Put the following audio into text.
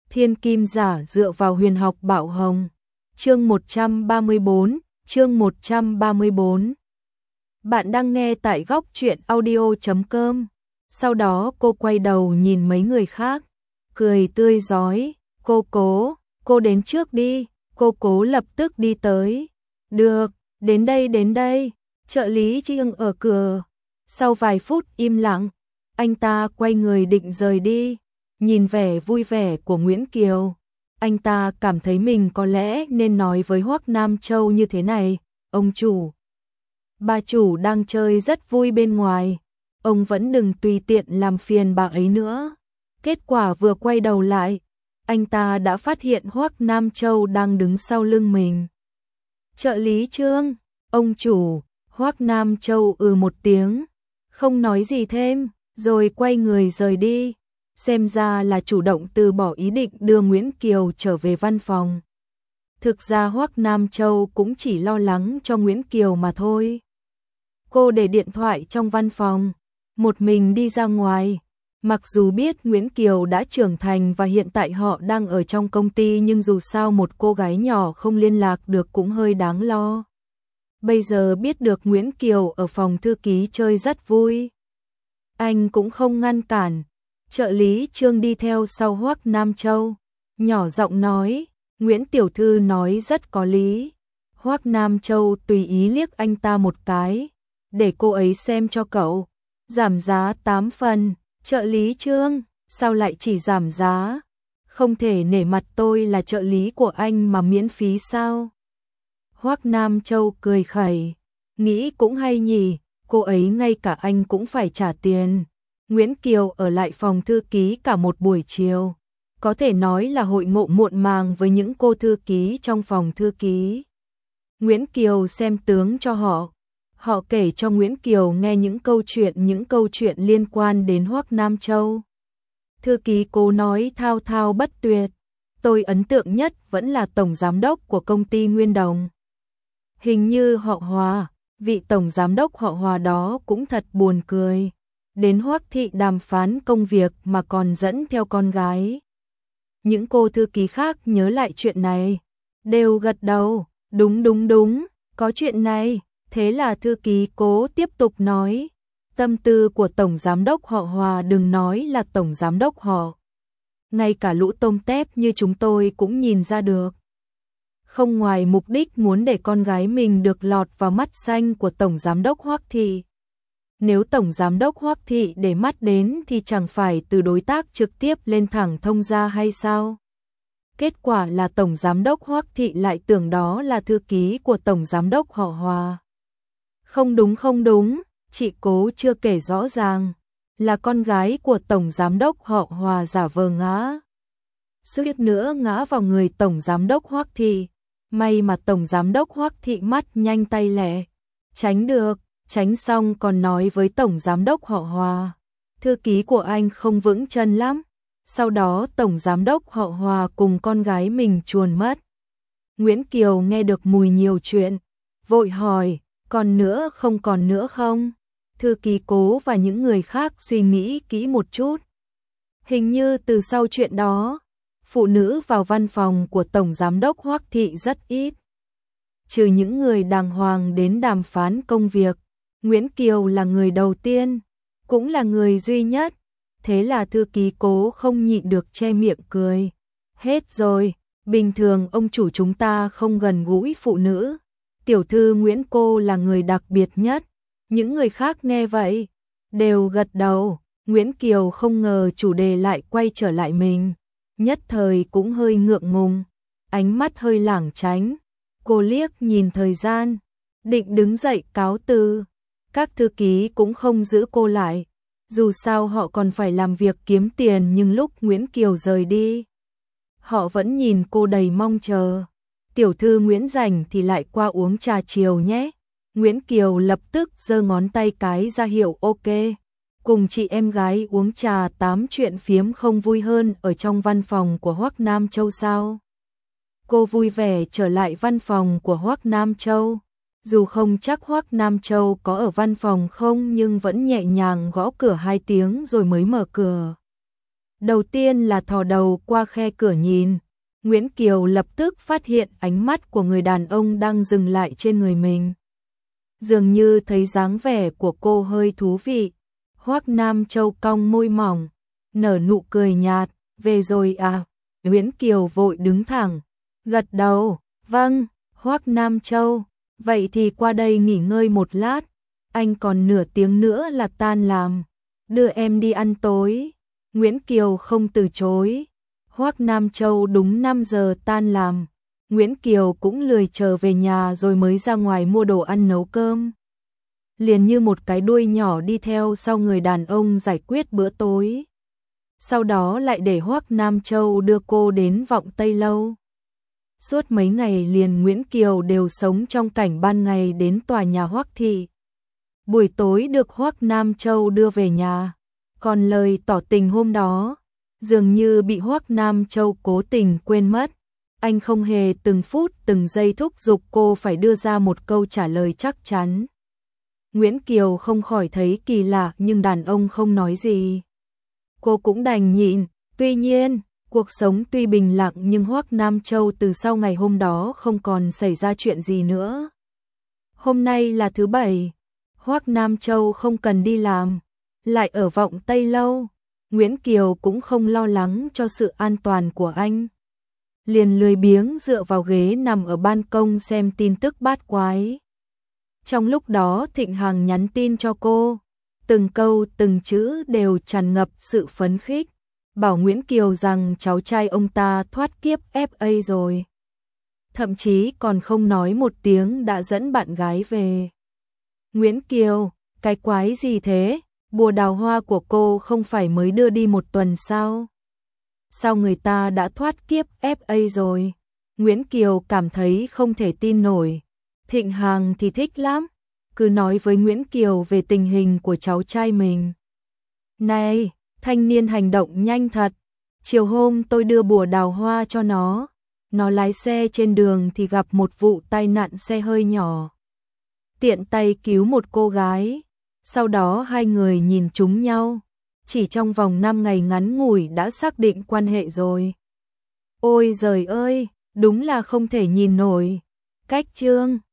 Thiên kim giả dựa vào huyền học Bảo Hồng. Chương 134. Bạn đang nghe tại góc truyện audio.com. Sau đó cô quay đầu nhìn mấy người khác, cười tươi rói, cô đến trước đi. Cô Cố lập tức đi tới. Được, đến đây. Trợ lý Trương ở cửa. Sau vài phút im lặng, anh ta quay người định rời đi. Nhìn vẻ vui vẻ của Nguyễn Kiều, anh ta cảm thấy mình có lẽ nên nói với Hoắc Nam Châu như thế này: ông chủ, bà chủ đang chơi rất vui bên ngoài, ông vẫn đừng tùy tiện làm phiền bà ấy nữa. Kết quả vừa quay đầu lại, anh ta đã phát hiện Hoắc Nam Châu đang đứng sau lưng mình. Trợ lý Trương, ông chủ. Hoắc Nam Châu một tiếng, không nói gì thêm, rồi quay người rời đi. Xem ra là chủ động từ bỏ ý định đưa Nguyễn Kiều trở về văn phòng. Thực ra Hoắc Nam Châu cũng chỉ lo lắng cho Nguyễn Kiều mà thôi. Cô để điện thoại trong văn phòng, một mình đi ra ngoài. Mặc dù biết Nguyễn Kiều đã trưởng thành và hiện tại họ đang ở trong công ty, nhưng dù sao một cô gái nhỏ không liên lạc được cũng hơi đáng lo. Bây giờ biết được Nguyễn Kiều ở phòng thư ký chơi rất vui, anh cũng không ngăn cản. Trợ lý Trương đi theo sau Hoắc Nam Châu, nhỏ giọng nói: Nguyễn tiểu thư nói rất có lý. Hoắc Nam Châu tùy ý liếc anh ta một cái: để cô ấy xem cho cậu, giảm giá 8 phần. Trợ lý Trương, sao lại chỉ giảm giá? Không thể nể mặt tôi là trợ lý của anh mà miễn phí sao? Hoắc Nam Châu cười khẩy, nghĩ cũng hay nhỉ, cô ấy ngay cả anh cũng phải trả tiền. Nguyễn Kiều ở lại phòng thư ký cả một buổi chiều, có thể nói là hội ngộ muộn màng với những cô thư ký trong phòng thư ký. Nguyễn Kiều xem tướng cho họ kể cho Nguyễn Kiều nghe những câu chuyện liên quan đến Hoắc Nam Châu. Thư ký Cố nói thao thao bất tuyệt, tôi ấn tượng nhất vẫn là tổng giám đốc của công ty Nguyên Đồng. Hình như họ Hòa, vị tổng giám đốc họ Hòa đó cũng thật buồn cười. Đến Hoắc thị đàm phán công việc mà còn dẫn theo con gái. Những cô thư ký khác nhớ lại chuyện này, đều gật đầu, đúng, có chuyện này. Thế là thư ký Cố tiếp tục nói, tâm tư của tổng giám đốc họ Hòa đừng nói là tổng giám đốc họ, ngay cả lũ tôm tép như chúng tôi cũng nhìn ra được. Không ngoài mục đích muốn để con gái mình được lọt vào mắt xanh của tổng giám đốc Hoắc thị. Nếu tổng giám đốc Hoắc thị để mắt đến thì chẳng phải từ đối tác trực tiếp lên thẳng thông gia hay sao? Kết quả là tổng giám đốc Hoắc thị lại tưởng đó là thư ký của tổng giám đốc họ Hòa. Không đúng, chị Cố chưa kể rõ ràng, là con gái của tổng giám đốc họ Hòa giả vờ ngã. Suýt nữa ngã vào người tổng giám đốc Hoắc thị. May mà tổng giám đốc Hoắc thị mắt nhanh tay lẹ, tránh được. Tránh xong còn nói với tổng giám đốc họ Hòa, thư ký của anh không vững chân lắm. Sau đó tổng giám đốc họ Hòa cùng con gái mình chuồn mất. Nguyễn Kiều nghe được mùi nhiều chuyện, vội hỏi, còn nữa không? Thư ký Cố và những người khác suy nghĩ kỹ một chút. Hình như từ sau chuyện đó, phụ nữ vào văn phòng của tổng giám đốc Hoắc thị rất ít. Trừ những người đàng hoàng đến đàm phán công việc, Nguyễn Kiều là người đầu tiên, cũng là người duy nhất. Thế là thư ký Cố không nhịn được che miệng cười. Hết rồi, bình thường ông chủ chúng ta không gần gũi phụ nữ. Tiểu thư Nguyễn cô là người đặc biệt nhất. Những người khác nghe vậy, đều gật đầu. Nguyễn Kiều không ngờ chủ đề lại quay trở lại mình. Nhất thời cũng hơi ngượng ngùng, ánh mắt hơi lảng tránh. Cô liếc nhìn thời gian, định đứng dậy cáo từ. Các thư ký cũng không giữ cô lại, dù sao họ còn phải làm việc kiếm tiền, nhưng lúc Nguyễn Kiều rời đi, họ vẫn nhìn cô đầy mong chờ. Tiểu thư Nguyễn rảnh thì lại qua uống trà chiều nhé. Nguyễn Kiều lập tức giơ ngón tay cái ra hiệu ok. Cùng chị em gái uống trà tám chuyện phiếm không vui hơn ở trong văn phòng của Hoắc Nam Châu sao? Cô vui vẻ trở lại văn phòng của Hoắc Nam Châu. Dù không chắc Hoắc Nam Châu có ở văn phòng không, nhưng vẫn nhẹ nhàng gõ cửa 2 tiếng rồi mới mở cửa. Đầu tiên là thò đầu qua khe cửa nhìn, Nguyễn Kiều lập tức phát hiện ánh mắt của người đàn ông đang dừng lại trên người mình. Dường như thấy dáng vẻ của cô hơi thú vị, Hoắc Nam Châu cong môi mỏng, nở nụ cười nhạt, về rồi à? Nguyễn Kiều vội đứng thẳng, gật đầu, vâng, Hoắc Nam Châu, vậy thì qua đây nghỉ ngơi một lát, anh còn nửa tiếng nữa là tan làm, đưa em đi ăn tối. Nguyễn Kiều không từ chối. Hoắc Nam Châu đúng 5 giờ tan làm, Nguyễn Kiều cũng lười chờ về nhà rồi mới ra ngoài mua đồ ăn nấu cơm. Liền như một cái đuôi nhỏ đi theo sau người đàn ông giải quyết bữa tối. Sau đó lại để Hoắc Nam Châu đưa cô đến Vọng Tây Lâu. Suốt mấy ngày liền Nguyễn Kiều đều sống trong cảnh ban ngày đến tòa nhà Hoắc thị. Buổi tối được Hoắc Nam Châu đưa về nhà, còn lời tỏ tình hôm đó dường như bị Hoắc Nam Châu cố tình quên mất. Anh không hề từng phút từng giây thúc giục cô phải đưa ra một câu trả lời chắc chắn. Nguyễn Kiều không khỏi thấy kỳ lạ nhưng đàn ông không nói gì. Cô cũng đành nhịn, tuy nhiên, cuộc sống tuy bình lặng nhưng Hoắc Nam Châu từ sau ngày hôm đó không còn xảy ra chuyện gì nữa. Hôm nay là thứ Bảy, Hoắc Nam Châu không cần đi làm, lại ở Vọng Tây Lâu, Nguyễn Kiều cũng không lo lắng cho sự an toàn của anh. Liền lười biếng dựa vào ghế nằm ở ban công xem tin tức bát quái. Trong lúc đó Thịnh Hằng nhắn tin cho cô, từng câu từng chữ đều tràn ngập sự phấn khích, bảo Nguyễn Kiều rằng cháu trai ông ta thoát kiếp FA rồi. Thậm chí còn không nói một tiếng đã dẫn bạn gái về. Nguyễn Kiều, cái quái gì thế? Bùa đào hoa của cô không phải mới đưa đi một tuần sao? Sao người ta đã thoát kiếp FA rồi? Nguyễn Kiều cảm thấy không thể tin nổi. Thịnh Hằng thì thích lắm, cứ nói với Nguyễn Kiều về tình hình của cháu trai mình. Này, thanh niên hành động nhanh thật. Chiều hôm tôi đưa bùa đào hoa cho nó lái xe trên đường thì gặp một vụ tai nạn xe hơi nhỏ. Tiện tay cứu một cô gái, sau đó hai người nhìn trúng nhau. Chỉ trong vòng 5 ngày ngắn ngủi đã xác định quan hệ rồi. Ôi giời ơi, đúng là không thể nhìn nổi. Cách chương